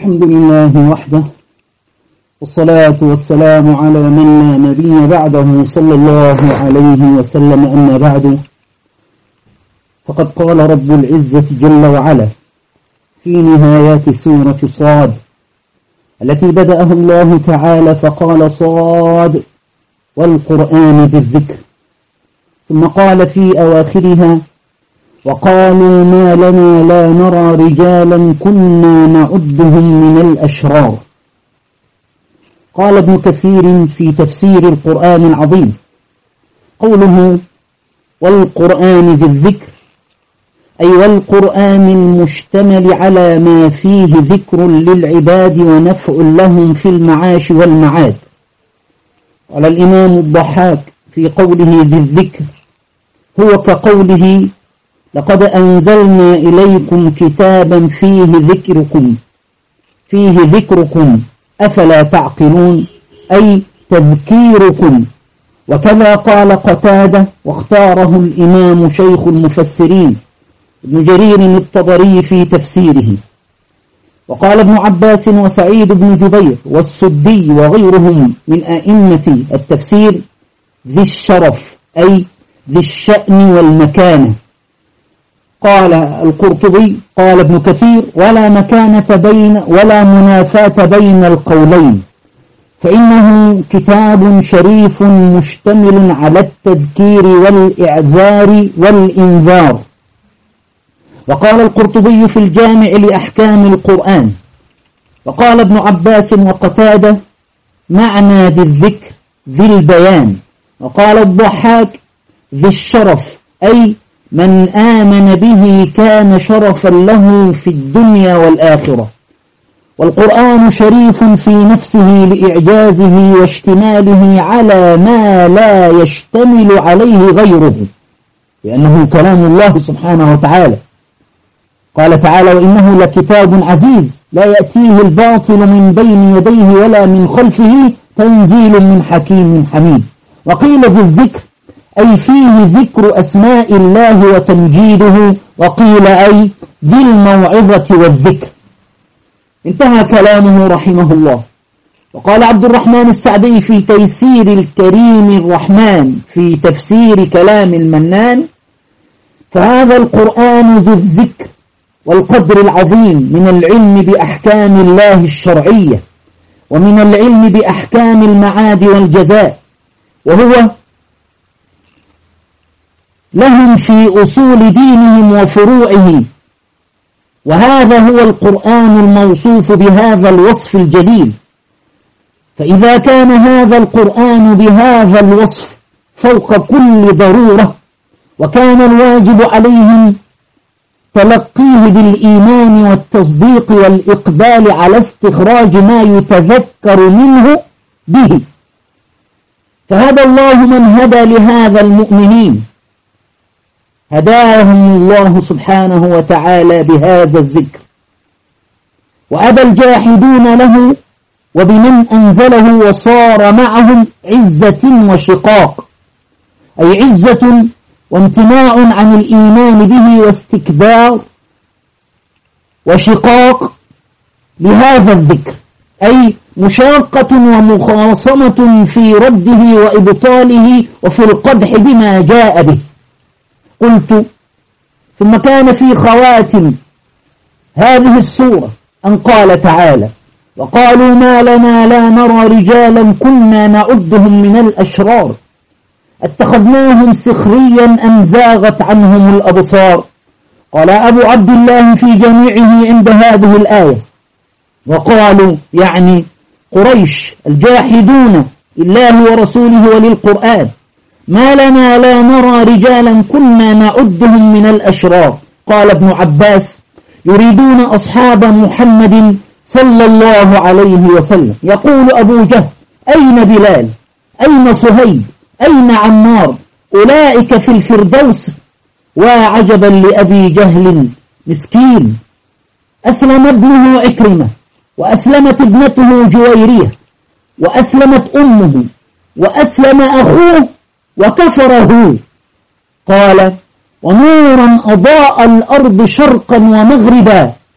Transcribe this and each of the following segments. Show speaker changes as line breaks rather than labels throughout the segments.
الحمد لله وحده، والصلاة والسلام على من لا نبي بعده صلى الله عليه وسلم. أما بعد، فقد قال رب العزة جل وعلا في نهايات سورة صاد التي بدأه الله تعالى فقال: صاد والقرآن بالذكر. ثم قال في أواخرها: وقالوا ما لنا لا نرى رجالا كنا نعدهم من الأشرار. قال ابن كثير في تفسير القرآن العظيم: قوله والقرآن بالذكر أي والقرآن المشتمل على ما فيه ذكر للعباد ونفع لهم في المعاش والمعاد. قال الإمام الضحاك في قوله بالذكر: هو كقوله لقد أنزلنا إليكم كتابا فيه ذكركم أفلا تعقلون، أي تذكيركم. وكذا قال قتادة، واختاره الإمام شيخ المفسرين ابن جرير الطبري في تفسيره. وقال ابن عباس وسعيد بن جبير والسدي وغيرهم من أئمة التفسير: ذي الشرف أي ذي الشأن والمكانة. قال القرطبي: قال ابن كثير: ولا منافاة بين القولين، فإنه كتاب شريف مشتمل على التذكير والإعذار والإنذار. وقال القرطبي في الجامع لأحكام القرآن: وقال ابن عباس وقتادة: معنى ذي الذكر ذي البيان. وقال الضحاك: ذي الشرف أي من آمن به كان شرفا له في الدنيا والآخرة. والقرآن شريف في نفسه لإعجازه واشتماله على ما لا يشتمل عليه غيره، لأنه كلام الله سبحانه وتعالى. قال تعالى: وإنه لكتاب عزيز لا يأتيه الباطل من بين يديه ولا من خلفه تنزيل من حكيم حميد. وقيل بالذكر أي فيه ذكر أسماء الله وتمجيده، وقيل أي ذي الموعظة والذكر. انتهى كلامه رحمه الله. وقال عبد الرحمن السعدي في تيسير الكريم الرحمن في تفسير كلام المنان: فهذا القرآن ذو الذكر والقدر العظيم من العلم بأحكام الله الشرعية، ومن العلم بأحكام المعاد والجزاء، وهو لهم في أصول دينهم وفروعه. وهذا هو القرآن الموصوف بهذا الوصف الجليل. فإذا كان هذا القرآن بهذا الوصف فوق كل ضرورة، وكان الواجب عليهم تلقيه بالإيمان والتصديق والإقبال على استخراج ما يتذكر منه به، فهدى الله من هدى لهذا المؤمنين، هداهم الله سبحانه وتعالى بهذا الذكر. وأبى الجاحدون له وبمن أنزله وصار معهم عزة وشقاق، أي عزة وامتناع عن الإيمان به واستكبار، وشقاق لهذا الذكر أي مشاقة ومخاصمة في رده وإبطاله وفي القدح بما جاء به. قلت: ثم كان في خواتم هذه السورة أن قال تعالى: وقالوا ما لنا لا نرى رجالا كنا نعدهم من الأشرار اتخذناهم سخريا أم زاغت عنهم الأبصار. قال أبو عبد الله في جميعه عند هذه الآية: وقالوا يعني قريش الجاحدون لله ورسوله وللقرآن: ما لنا لا نرى رجالا كنا نعدهم من الأشرار. قال ابن عباس: يريدون أصحاب محمد صلى الله عليه وسلم. يقول أبو جهل: أين بلال؟ أين صهيب؟ أين عمار؟ أولئك في الفردوس. وعجبا لأبي جهل مسكين، أسلم ابنه عكرمة، وأسلمت ابنته جويرية، وأسلمت أمه، وأسلم أخوه، وكفره. قال: ونورا أضاء الأرض شرقا ومغربا،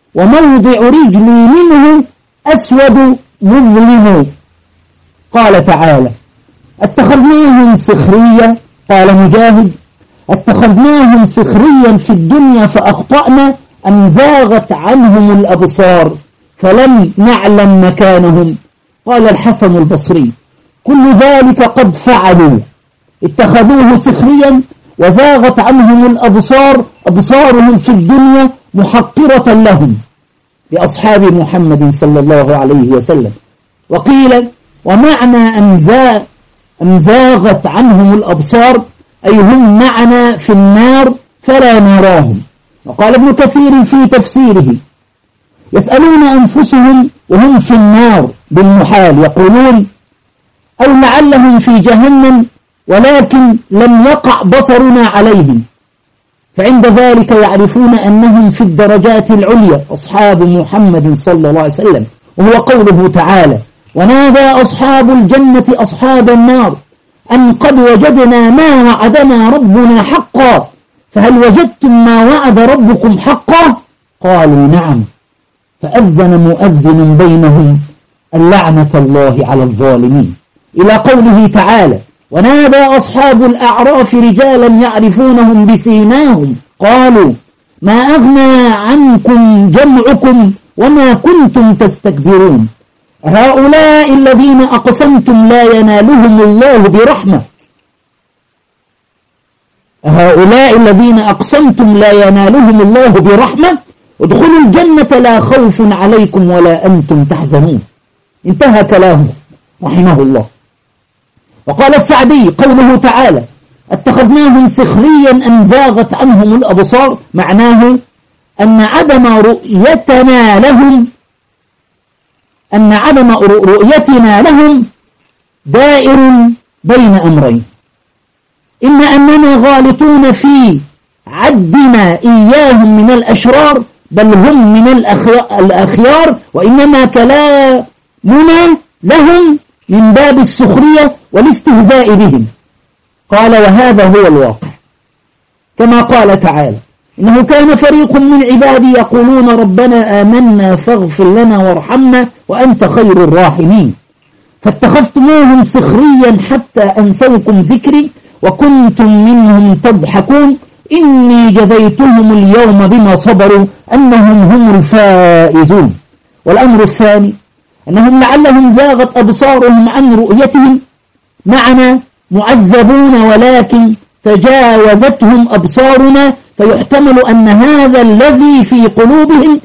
وموضع رجلي منه أسود مظلم. قال تعالى اتخذناهم سخريا. قال مجاهد اتخذناهم سخريا في الدنيا فأخطأنا أم زاغت عنهم الأبصار فلم نعلم مكانهم. قال الحسن البصري كل ذلك قد فعلوا، اتخذوه سخريا وزاغت عنهم الأبصار، أبصارهم في الدنيا محقرة لهم لأصحاب محمد صلى الله عليه وسلم. وقيل ومعنى أن زاغت عنهم الأبصار أي هم معنا في النار فلا نراهم. وقال ابن كثير في تفسيره يسألون أنفسهم وهم في النار بالمحال يقولون أو لعلهم في جهنم ولكن لم يقع بصرنا عليهم، فعند ذلك يعرفون أنهم في الدرجات العليا أصحاب محمد صلى الله عليه وسلم. وهو قوله تعالى ونادى أصحاب الجنة أصحاب النار أن قد وجدنا ما وعدنا ربنا حقا فهل وجدتم ما وعد ربكم حقا؟ قالوا نعم. فأذن مؤذن بينهم اللعنة الله على الظالمين، إلى قوله تعالى ونادى أصحاب الأعراف رجالا يعرفونهم بسيماهم قالوا ما أغنى عنكم جمعكم وما كنتم تستكبرون هؤلاء الذين أقسمتم لا ينالهم الله برحمة، هؤلاء الذين أقسمتم لا ينالهم الله برحمة ادخلوا الجنة لا خوف عليكم ولا أنتم تحزنون. انتهى كلامه رحمه الله. وقال السعدي قوله تعالى اتخذناهم سخريا أن زاغت عنهم الأبصار معناه أن عدم رؤيتنا لهم دائر بين أمرين، إما أننا غالطون في عدنا إياهم من الأشرار بل هم من الأخيار، وإنما كلامنا لهم من باب السخرية والاستهزاء بهم. قال وهذا هو الواقع كما قال تعالى إنه كان فريق من عبادي يقولون ربنا آمنا فاغفر لنا وارحمنا وأنت خير الراحمين فاتخذتموهم سخريا حتى أنسوكم ذكري وكنتم منهم تضحكون إني جزيتهم اليوم بما صبروا أنهم هم الفائزون. والأمر الثاني أنهم لعلهم زاغت أبصارهم عن رؤيتهم معنا معذبون ولكن تجاوزتهم أبصارنا، فيحتمل أن هذا الذي في قلوبهم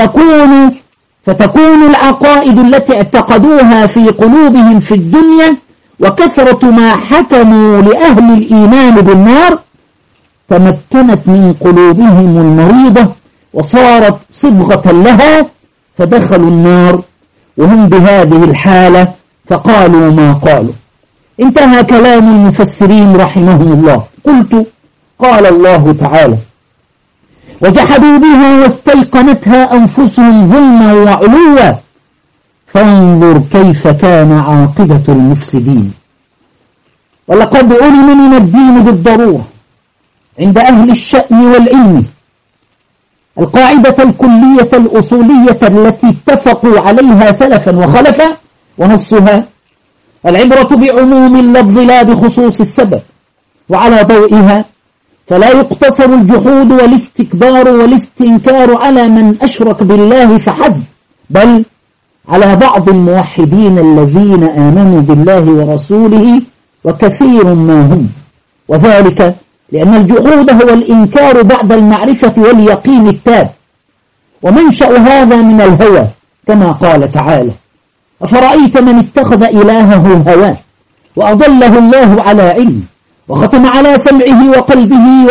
فتكون العقائد التي اعتقدوها في قلوبهم في الدنيا وكثرة ما حكموا لأهل الإيمان بالنار تمكنت من قلوبهم المريضة وصارت صبغة لها فدخلوا النار وهم بهذه الحالة فقالوا ما قالوا. انتهى كلام المفسرين رحمهم الله. قلت قال الله تعالى وجحدوا بها واستيقنتها أنفسهم ظلما وعلوا فانظر كيف كان عاقبة المفسدين. ولقد علم من الدين بالضرورة عند أهل الشأن والعلم القاعدة الكلية الأصولية التي اتفقوا عليها سلفا وخلفا، ونصها العبرة بعموم اللفظ لا بخصوص السبب، وعلى ضوئها فلا يقتصر الجحود والاستكبار والاستنكار على من أشرك بالله فحسب، بل على بعض الموحدين الذين آمنوا بالله ورسوله وكثير ما هم، وذلك لأن الجحود هو الإنكار بعد المعرفة واليقين التام، ومنشأ هذا من الهوى كما قال تعالى أفرأيت من اتخذ إلهه هواه وأضله الله على علم وختم على سمعه وقلبه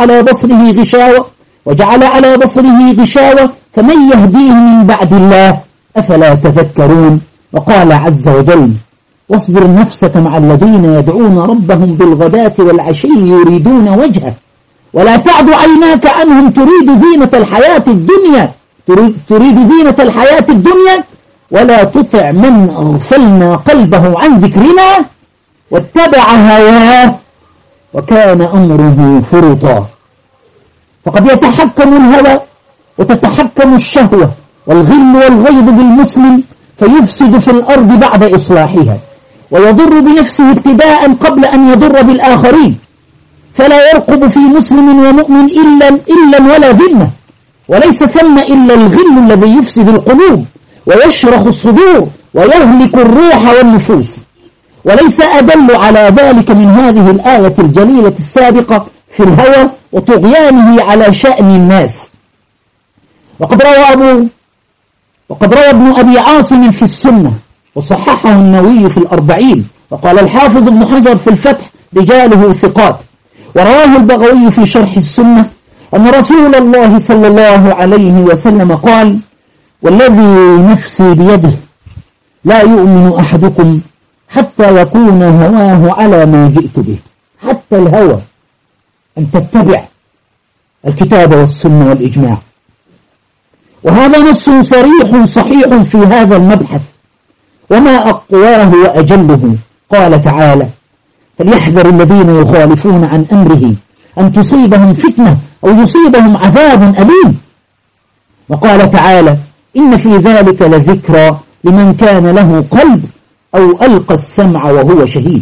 وجعل على بصره غشاوة فمن يهديه من بعد الله أفلا تذكرون. وقال عز وجل واصبر نفسك مع الذين يدعون ربهم بالغداة والعشي يريدون وجهه ولا تعد عيناك عنهم تريد زينة الحياة الدنيا ولا تطع من أغفلنا قلبه عن ذكرنا واتبع هواه وكان أمره فرطا. فقد يتحكم الهوى وتتحكم الشهوة والغل والغيظ بالمسلم فيفسد في الأرض بعد إصلاحها، ويضر بنفسه ابتداء قبل أن يضر بالآخرين، فلا يرقب في مسلم ومؤمن إلا ولا ذمة، وليس ثم إلا الغل الذي يفسد القلوب ويشرخ الصدور ويهلك الروح والنفوس. وليس أدل على ذلك من هذه الآية الجليلة السابقة في الهوى وطغيانه على شأن الناس. وقد روى ابن أبي عاصم في السنة وصححه النووي في الأربعين، وقال الحافظ ابن حجر في الفتح رجاله ثقات. ورواه البغوي في شرح السنة أن رسول الله صلى الله عليه وسلم قال: والذي نفسي بيده لا يؤمن أحدكم حتى يكون هواه على ما جئت به. حتى الهوى أن تتبع الكتاب والسنة والإجماع. وهذا نص صريح صحيح في هذا المبحث، وما أقواه وأجله. قال تعالى: فليحذر الذين يخالفون عن أمره أن تصيبهم فتنة أو يصيبهم عذاب أليم. وقال تعالى: إن في ذلك لذكرى لمن كان له قلب أو ألقى السمع وهو شهيد.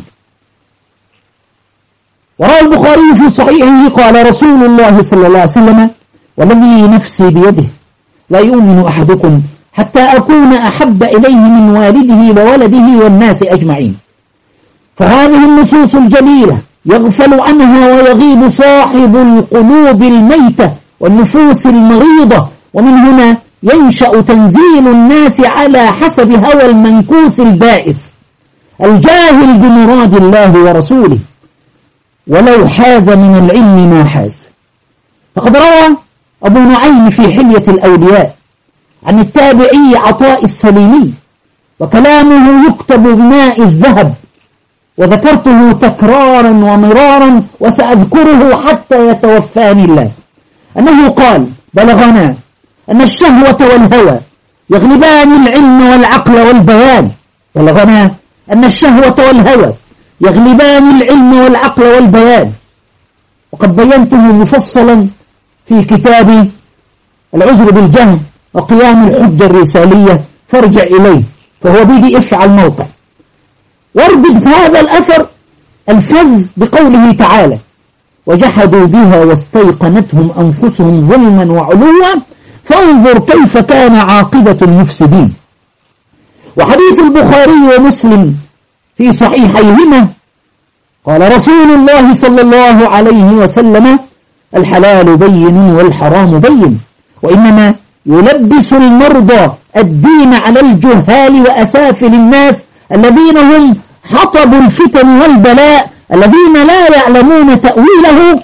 وروى البخاري في صحيحه قال رسول الله صلى الله عليه وسلم: والذي نفسي بيده لا يؤمن أحدكم حتى أكون أحب إليه من والده وولده والناس أجمعين. فهذه النصوص الجليلة يغفل عنها ويغيب صاحب القلوب الميتة والنفوس المريضة، ومن هنا ينشأ تنزيل الناس على حسب هوى المنكوس البائس الجاهل بمراد الله ورسوله، ولو حاز من العلم ما حاز. فقد روى أبو نعيم في حلية الأولياء عن التابعي عطاء السليمي، وكلامه يكتب بماء الذهب، وذكرته تكرارا ومرارا وسأذكره حتى يتوفاني الله، أنه قال: بلغنا أن الشهوة والهوى يغلبان العلم والعقل والبيان. بلغنا أن الشهوة والهوى يغلبان العلم والعقل والبيان، وقد بينته مفصلا في كتاب العذر بالجهل وقيام الحجة الرسالية، فارجع إليه، فهو PDF على الموقع. واربط هذا الأثر الفذ بقوله تعالى: وجحدوا بها واستيقنتهم أنفسهم ظلما وعلوا فانظر كيف كان عاقبة المفسدين. وحديث البخاري ومسلم في صحيحيهما قال رسول الله صلى الله عليه وسلم: الحلال بين والحرام بين، وإنما يلبس المرضى الدين على الجهال وأسافل الناس الذين هم حطب الفتن والبلاء، الذين لا يعلمون تأويله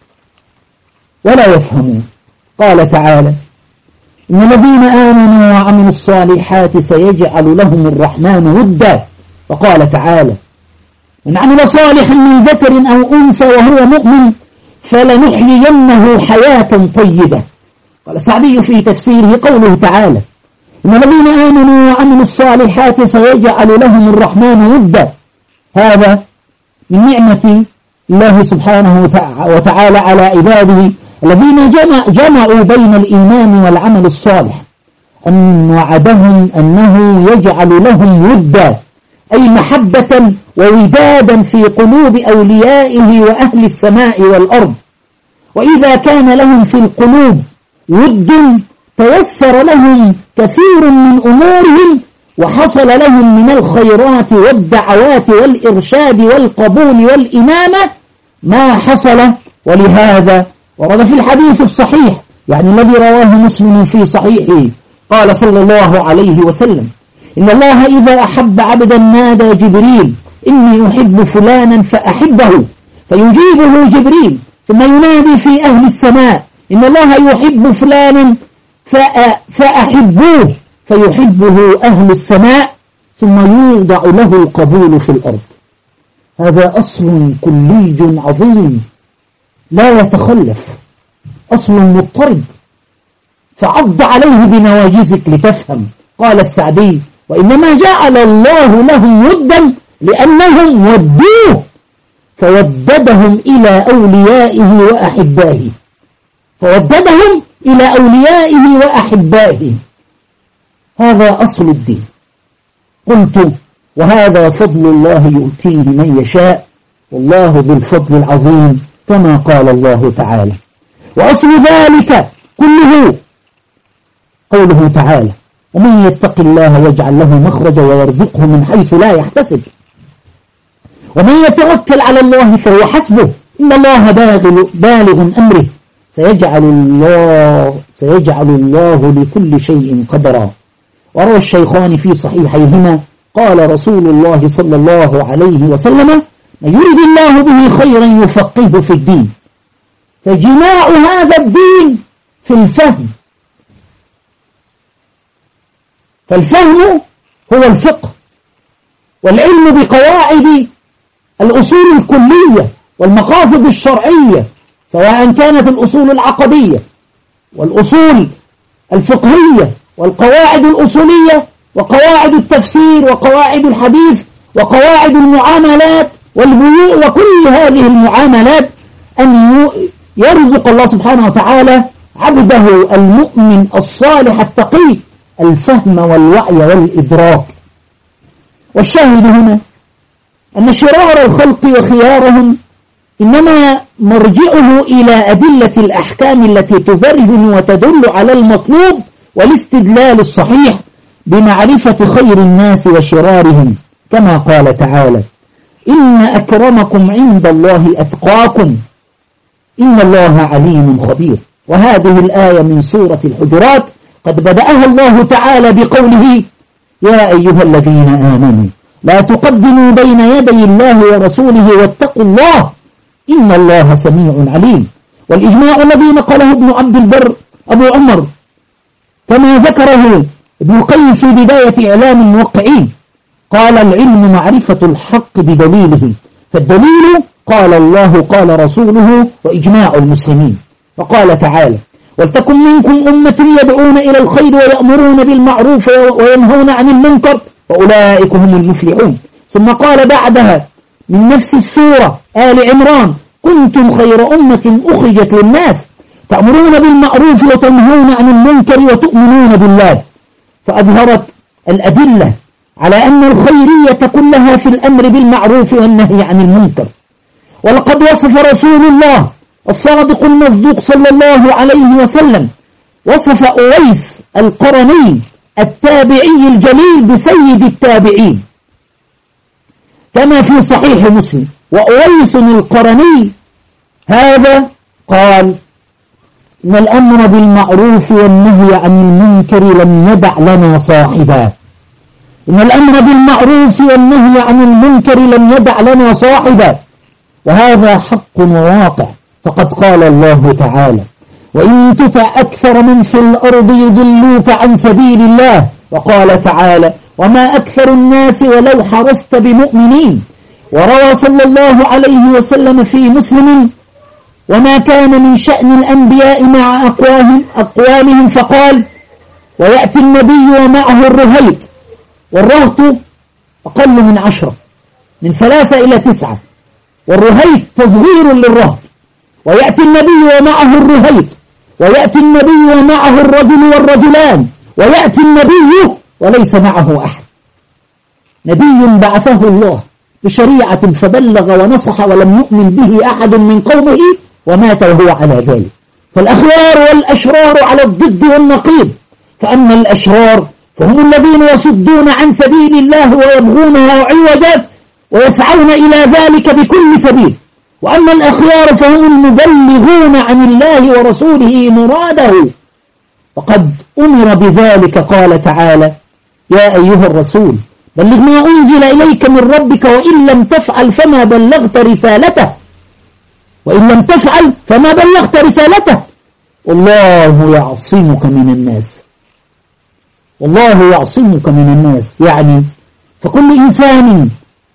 ولا يفهمون. قال تعالى: إن الذين آمنوا وعملوا الصالحات سيجعل لهم الرحمن ودا. وقال تعالى: من عمل صالحا من ذكر أو أنثى وهو مؤمن فلنحيينه حياة طيبة. قال السعدي في تفسيره قوله تعالى: إن الذين آمنوا وعملوا الصالحات سيجعل لهم الرحمن ودا، هذا من نعمة الله سبحانه وتعالى على عباده الذين جمعوا بين الإيمان والعمل الصالح، أن وعدهم أنه يجعل لهم ودا، أي محبة وودادا في قلوب أوليائه وأهل السماء والأرض. وإذا كان لهم في القلوب ود تيسر لهم كثير من أمورهم، وحصل لهم من الخيرات والدعوات والإرشاد والقبول والإمامة ما حصل. ولهذا ورد في الحديث الصحيح، يعني الذي رواه مسلم في صحيحه، قال صلى الله عليه وسلم: إن الله إذا أحب عبدا نادى جبريل: إني أحب فلانا فأحبه، فيجيبه جبريل، ثم ينادي في أهل السماء: إن الله يحب فلانا فأحبوه، فيحبه أهل السماء، ثم يوضع له القبول في الأرض. هذا أصل كلي عظيم لا يتخلف، أصل مضطرد، فعض عليه بنواجزك لتفهم. قال السعدي: وإنما جعل الله لهم ودا لأنهم ودوه فوددهم إلى أوليائه وأحبائه. فوددهم إلى أوليائه وأحبائه. هذا أصل الدين. قلت وهذا فضل الله يؤتيه من يشاء والله ذو الفضل العظيم كما قال الله تعالى. وأصل ذلك كله قوله تعالى ومن يتق الله يجعل له مخرجا ويرزقه من حيث لا يحتسب ومن يتوكل على الله فهو حسبه إن الله بالغ أمره سيجعل الله لكل شيء قدرا. وروى الشيخان في صحيحيهما قال رسول الله صلى الله عليه وسلم من يرد الله به خيرا يفقهه في الدين. فجماع هذا الدين في الفهم، فالفهم هو الفقه والعلم بقواعد الأصول الكلية والمقاصد الشرعية سواء كانت الأصول العقدية والأصول الفقهية والقواعد الأصولية وقواعد التفسير وقواعد الحديث وقواعد المعاملات والبيوع وكل هذه المعاملات، أن يرزق الله سبحانه وتعالى عبده المؤمن الصالح التقي الفهم والوعي والإدراك. والشاهد هنا أن شرار الخلق وخيارهم إنما مرجعه إلى أدلة الأحكام التي تبرهن وتدل على المطلوب والاستدلال الصحيح بمعرفة خير الناس وشرارهم كما قال تعالى إن أكرمكم عند الله أتقاكم إن الله عليم خبير. وهذه الآية من سورة الحجرات قد بدأها الله تعالى بقوله يا أيها الذين آمنوا لا تقدموا بين يدي الله ورسوله واتقوا الله إن الله سميع عليم. والإجماع الذي نقله ابن عبد البر أبو عمر كما ذكره ابن القيم في بداية إعلام الموقعين قال العلم معرفة الحق بدليله، فالدليل قال الله قال رسوله وإجماع المسلمين. وقال تعالى ولتكن منكم أمة يدعون إلى الخير ويأمرون بالمعروف وينهون عن المنكر وأولئك هم المفلحون. ثم قال بعدها من نفس السورة آل عمران كنتم خير أمة أخرجت للناس تأمرون بالمعروف وتنهون عن المنكر وتؤمنون بالله. فأظهرت الأدلة على أن الخيرية كلها في الأمر بالمعروف والنهي عن المنكر. ولقد وصف رسول الله الصادق المصدوق صلى الله عليه وسلم وصف أويس القرني التابعي الجليل بسيد التابعين كما في صحيح مسلم. وأويس القرني هذا قال إن الأمر بالمعروف والنهي عن المنكر لم يدع لنا صاحبا. إن الأمر بالمعروف والنهي عن المنكر لم يدع لنا صاحبا. وهذا حق وواقع. فقد قال الله تعالى وإن تطع أكثر من في الأرض يضلوك عن سبيل الله. وقال تعالى وما أكثر الناس ولو حرصت بمؤمنين. وروى صلى الله عليه وسلم في مسلم وما كان من شأن الأنبياء مع أقوامهم فقال ويأتي النبي ومعه الرهيط، والرهط أقل من 10 من 3 إلى 9، والرهيط تصغير للرهط. ويأتي النبي ومعه الرهيط، ويأتي النبي ومعه الرجل والرجلان، ويأتي النبي وليس معه أحد. نبي بعثه الله بشريعة فبلغ ونصح ولم يؤمن به أحد من قومه ومات وهو على ذلك. فالأخيار والأشرار على الضد والنقيض. فأما الأشرار فهم الذين يصدون عن سبيل الله ويبغونها عوجا ويسعون إلى ذلك بكل سبيل. وأما الأخيار فهم المبلغون عن الله ورسوله مراده. وقد أمر بذلك قال تعالى يا أيها الرسول بلغ ما أنزل إليك من ربك وإن لم تفعل فما بلغت رسالته وإن لم تفعل فما بلغت رسالته والله يعصمك من الناس. والله يعصمك من الناس يعني فكل إنسان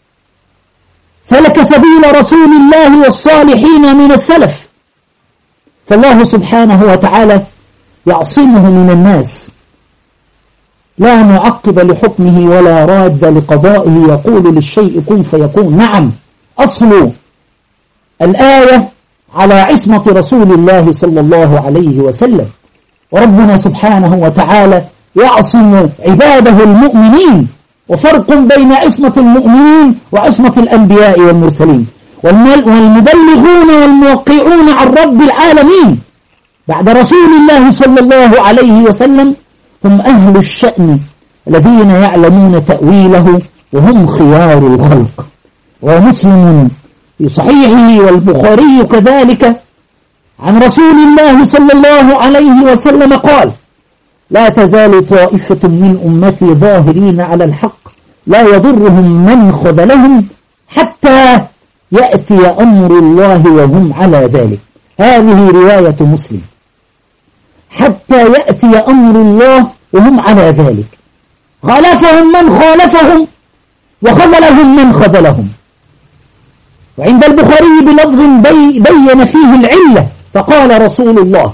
سلك سبيل رسول الله والصالحين من السلف فالله سبحانه وتعالى يعصمه من الناس لا معقب لحكمه ولا راد لقضائه يقول للشيء كن فيكون. نعم أصل الآية على عصمة رسول الله صلى الله عليه وسلم وربنا سبحانه وتعالى يعصم عباده المؤمنين، وفرق بين عصمة المؤمنين وعصمة الأنبياء والمرسلين. والمبلغون والموقعون عن رب العالمين بعد رسول الله صلى الله عليه وسلم هم أهل الشأن الذين يعلمون تأويله وهم خيار الخلق. ومسلم في صحيحه والبخاري كذلك عن رسول الله صلى الله عليه وسلم قال: لا تزال طائفة من أمتي ظاهرين على الحق لا يضرهم من خذلهم حتى يأتي أمر الله وهم على ذلك. هذه رواية مسلم. حتى يأتي أمر الله وهم على ذلك، خالفهم من خالفهم وخذلهم من خذلهم. وعند البخاري بلفظ بين فيه العلة، فقال رسول الله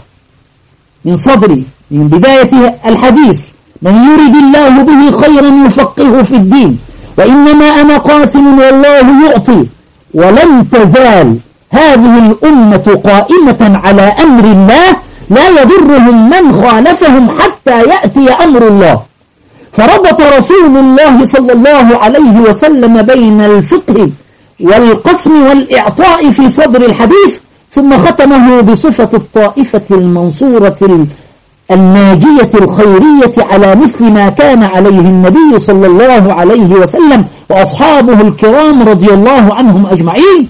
من بداية الحديث: من يرد الله به خيرا يفقهه في الدين، وإنما أنا قاسم والله يعطي. ولن تزال هذه الأمة قائمة على أمر الله لا يضرهم من خالفهم حتى يأتي أمر الله. فربط رسول الله صلى الله عليه وسلم بين الفقه والقسم والإعطاء في صدر الحديث، ثم ختمه بصفة الطائفة المنصورة الناجية الخيرية على مثل ما كان عليه النبي صلى الله عليه وسلم وأصحابه الكرام رضي الله عنهم أجمعين،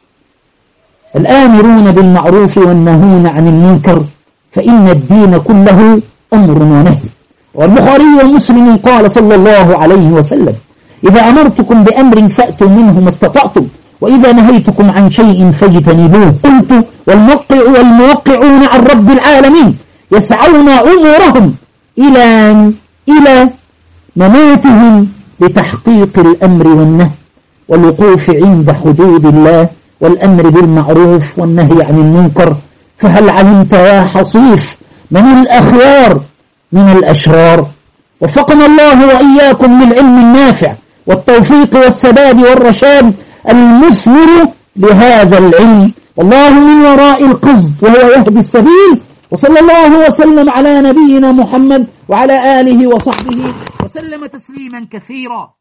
الآمرون بالمعروف والنهون عن المنكر، فإن الدين كله أمر ونهي. والبخاري ومسلم قال صلى الله عليه وسلم: إذا أمرتكم بأمر فأتوا منه ما استطعتم، وإذا نهيتكم عن شيء فاجتنبوه. قلت: والموقعون عن رب العالمين يسعون عمرهم إلى مماتهم لتحقيق الأمر والنهي والوقوف عند حدود الله والأمر بالمعروف والنهي عن المنكر. فهل علمت يا حصيف من الأخيار من الأشرار؟ وفقنا الله وإياكم للعلم النافع والتوفيق والسداد والرشاد المثمر لهذا العلم، والله من وراء القصد وهو يهدي السبيل. وصلى الله وسلم على نبينا محمد وعلى آله وصحبه وسلم تسليما كثيرا.